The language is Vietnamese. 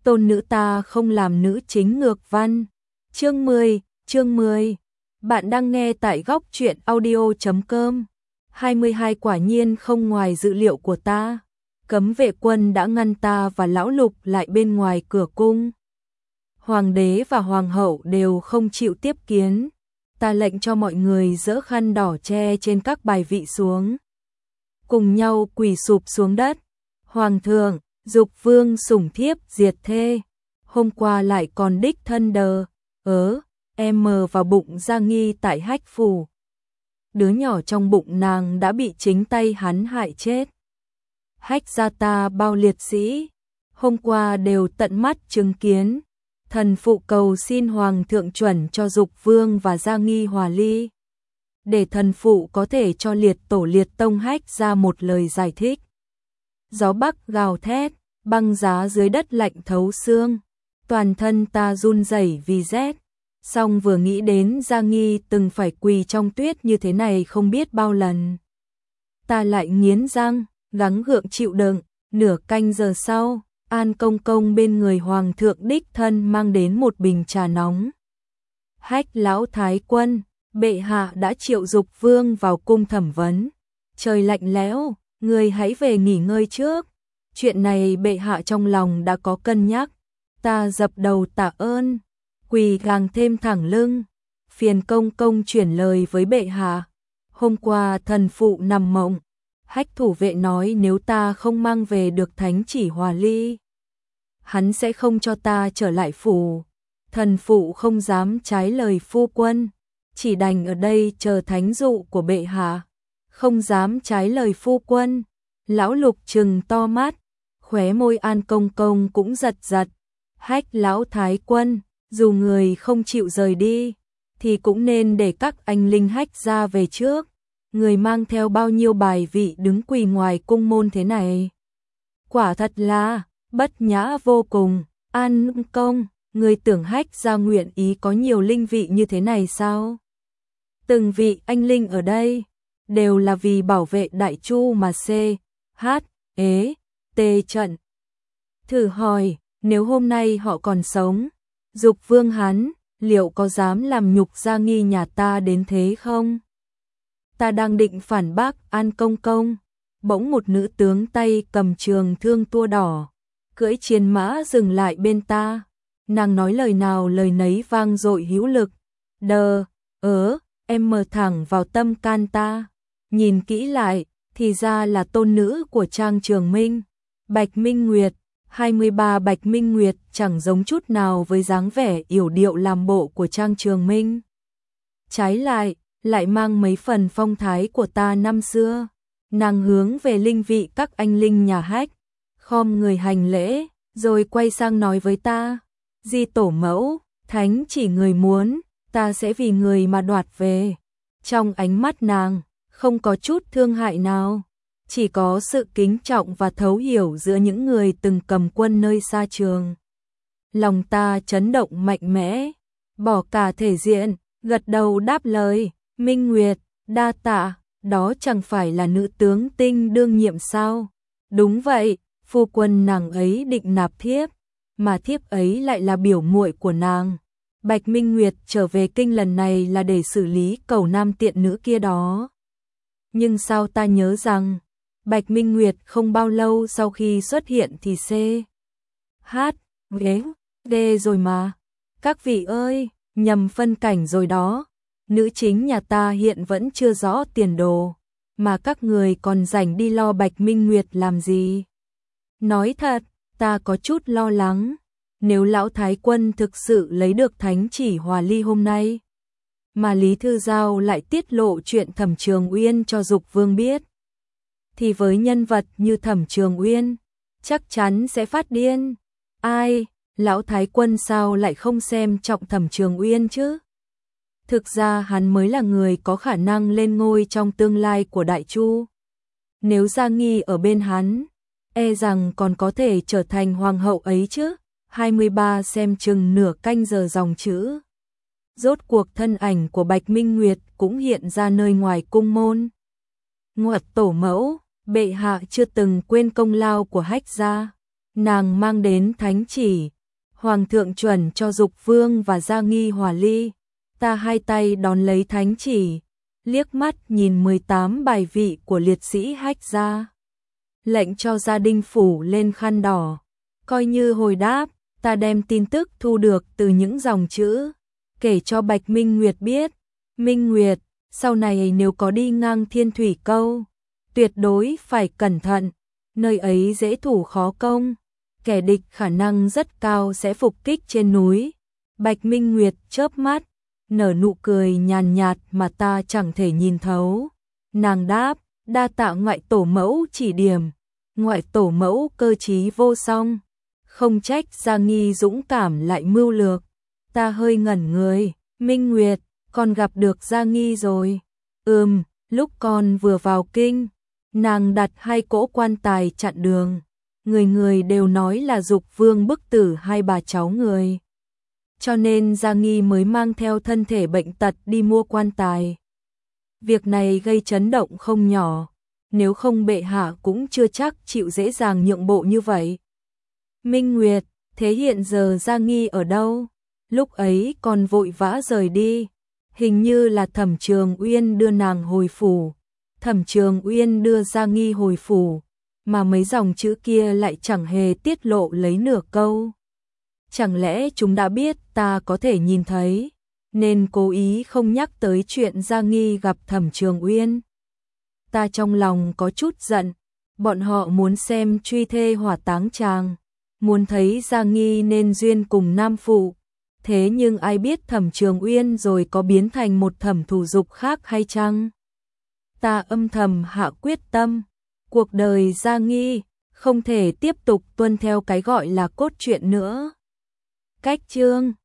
tôn nữ ta không làm nữ chính ngược văn. Chương 10. Bạn đang nghe tại góc truyện audio.com. 22 quả nhiên không ngoài dự liệu của ta. Cấm vệ quân đã ngăn ta và lão Lục lại bên ngoài cửa cung. Hoàng đế và hoàng hậu đều không chịu tiếp kiến. Ta lệnh cho mọi người dỡ khăn đỏ che trên các bài vị xuống, cùng nhau quỳ sụp xuống đất. Hoàng thượng, Dục vương sủng thiếp diệt thê, hôm qua lại còn đích thân em mờ vào bụng Gia Nghi tại Hách phủ. Đứa nhỏ trong bụng nàng đã bị chính tay hắn hại chết. Hách gia ta bao liệt sĩ, hôm qua đều tận mắt chứng kiến. Thần phụ cầu xin hoàng thượng chuẩn cho Dục vương và Gia Nghi hòa ly, để thần phụ có thể cho liệt tổ liệt tông Hách ra một lời giải thích. Gió bắc gào thét, băng giá dưới đất lạnh thấu xương, toàn thân ta run rẩy vì rét. Song vừa nghĩ đến Gia Nghi từng phải quỳ trong tuyết như thế này không biết bao lần, ta lại nghiến răng, gắng gượng chịu đựng. Nửa canh giờ sau, An công công bên người hoàng thượng đích thân mang đến một bình trà nóng. Hách lão thái quân, bệ hạ đã triệu Dục vương vào cung thẩm vấn. Trời lạnh lẽo, ngươi hãy về nghỉ ngơi trước. Chuyện này bệ hạ trong lòng đã có cân nhắc. Ta dập đầu tạ ơn, quỳ gàng thêm thẳng lưng. Phiền công công chuyển lời với bệ hạ. Hôm qua thần phụ nằm mộng, Hách thủ vệ nói nếu ta không mang về được thánh chỉ hòa ly, hắn sẽ không cho ta trở lại phủ. Thần phụ không dám trái lời phu quân, chỉ đành ở đây chờ thánh dụ của bệ hạ. Không dám trái lời phu quân. Lão Lục trừng to mắt, khóe môi An công công cũng giật giật. Hách lão thái quân, dù người không chịu rời đi, thì cũng nên để các anh linh Hách ra về trước. Người mang theo bao nhiêu bài vị đứng quỳ ngoài cung môn thế này, quả thật là bất nhã vô cùng. An công, người tưởng Hách gia nguyện ý có nhiều linh vị như thế này sao? Từng vị anh linh ở đây đều là vì bảo vệ Đại Chu mà tê trận. Thử hỏi, nếu hôm nay họ còn sống, Dục vương hắn liệu có dám làm nhục Gia Nghi nhà ta đến thế không? Ta đang định phản bác An công công, bỗng một nữ tướng tay cầm trường thương tua đỏ, cưỡi chiến mã dừng lại bên ta. Nàng nói lời nào lời nấy vang dội hữu lực. Em mờ thẳng vào tâm can ta. Nhìn kỹ lại, thì ra là tôn nữ của Trang Trường Minh, Bạch Minh Nguyệt. 23 Bạch Minh Nguyệt chẳng giống chút nào với dáng vẻ yểu điệu làm bộ của Trang Trường Minh. Trái lại mang mấy phần phong thái của ta năm xưa. Nàng hướng về linh vị các anh linh nhà Hách, khom người hành lễ, rồi quay sang nói với ta: Di tổ mẫu, thánh chỉ người muốn, ta sẽ vì người mà đoạt về. Trong ánh mắt nàng không có chút thương hại nào, chỉ có sự kính trọng và thấu hiểu giữa những người từng cầm quân nơi xa trường. Lòng ta chấn động mạnh mẽ, bỏ cả thể diện, gật đầu đáp lời: Minh Nguyệt, đa tạ, đó chẳng phải là nữ tướng tinh đương nhiệm sao? Đúng vậy, phu quân nàng ấy định nạp thiếp, mà thiếp ấy lại là biểu muội của nàng. Bạch Minh Nguyệt trở về kinh lần này là để xử lý cẩu nam tiện nữ kia đó. Nhưng sao ta nhớ rằng Bạch Minh Nguyệt không bao lâu sau khi xuất hiện thì D rồi mà. Các vị ơi, nhầm phân cảnh rồi đó. Nữ chính nhà ta hiện vẫn chưa rõ tiền đồ, mà các người còn rảnh đi lo Bạch Minh Nguyệt làm gì? Nói thật, ta có chút lo lắng. Nếu lão thái quân thực sự lấy được thánh chỉ hòa ly hôm nay, mà Lý Thư Giao lại tiết lộ chuyện Thẩm Trường Uyên cho Dục vương biết, thì với nhân vật như Thẩm Trường Uyên, chắc chắn sẽ phát điên. Ai, lão thái quân sao lại không xem trọng Thẩm Trường Uyên chứ? Thực ra hắn mới là người có khả năng lên ngôi trong tương lai của Đại Chu. Nếu Gia Nghi ở bên hắn, e rằng còn có thể trở thành hoàng hậu ấy chứ. 23 xem chừng nửa canh giờ dòng chữ. Rốt cuộc thân ảnh của Bạch Minh Nguyệt cũng hiện ra nơi ngoài cung môn. Ngoặt tổ mẫu, bệ hạ chưa từng quên công lao của Hách gia. nàng mang đến thánh chỉ, hoàng thượng chuẩn cho Dục Vương và Gia Nghi hòa ly. Ta hai tay đón lấy thánh chỉ, liếc mắt nhìn 18 bài vị của liệt sĩ Hách gia, lệnh cho gia đình phủ lên khăn đỏ. Coi như hồi đáp, ta đem tin tức thu được từ những dòng chữ, kể cho Bạch Minh Nguyệt biết. Minh Nguyệt, sau này nếu có đi ngang Thiên Thủy Câu, tuyệt đối phải cẩn thận, nơi ấy dễ thủ khó công, kẻ địch khả năng rất cao sẽ phục kích trên núi. Bạch Minh Nguyệt chớp mắt, nở nụ cười nhàn nhạt mà ta chẳng thể nhìn thấu. Nàng đáp, đa tạ ngoại tổ mẫu chỉ điểm, ngoại tổ mẫu cơ trí vô song, không trách Gia Nghi dũng cảm lại mưu lược. Ta hơi ngẩn người, Minh Nguyệt, con gặp được Gia Nghi rồi. Lúc con vừa vào kinh, nàng đặt 2 cỗ quan tài chặn đường. Người người đều nói là Dục Vương bức tử 2 bà cháu người, cho nên Gia Nghi mới mang theo thân thể bệnh tật đi mua quan tài. Việc này gây chấn động không nhỏ, nếu không bệ hạ cũng chưa chắc chịu dễ dàng nhượng bộ như vậy. Minh Nguyệt, thế hiện giờ Gia Nghi ở đâu? Lúc ấy còn vội vã rời đi, hình như là Thẩm Trường Uyên đưa nàng hồi phủ. Thẩm Trường Uyên đưa Gia Nghi hồi phủ, mà mấy dòng chữ kia lại chẳng hề tiết lộ lấy nửa câu. Chẳng lẽ chúng đã biết ta có thể nhìn thấy, nên cố ý không nhắc tới chuyện Gia Nghi gặp Thẩm Trường Uyên? Ta trong lòng có chút giận, bọn họ muốn xem truy thê hỏa táng chàng, muốn thấy Gia Nghi nên duyên cùng nam phụ. Thế nhưng ai biết Thẩm Trường Uyên rồi có biến thành một thẩm thủ dục khác hay chăng? Ta âm thầm hạ quyết tâm, cuộc đời Gia Nghi không thể tiếp tục tuân theo cái gọi là cốt truyện nữa. Cách chương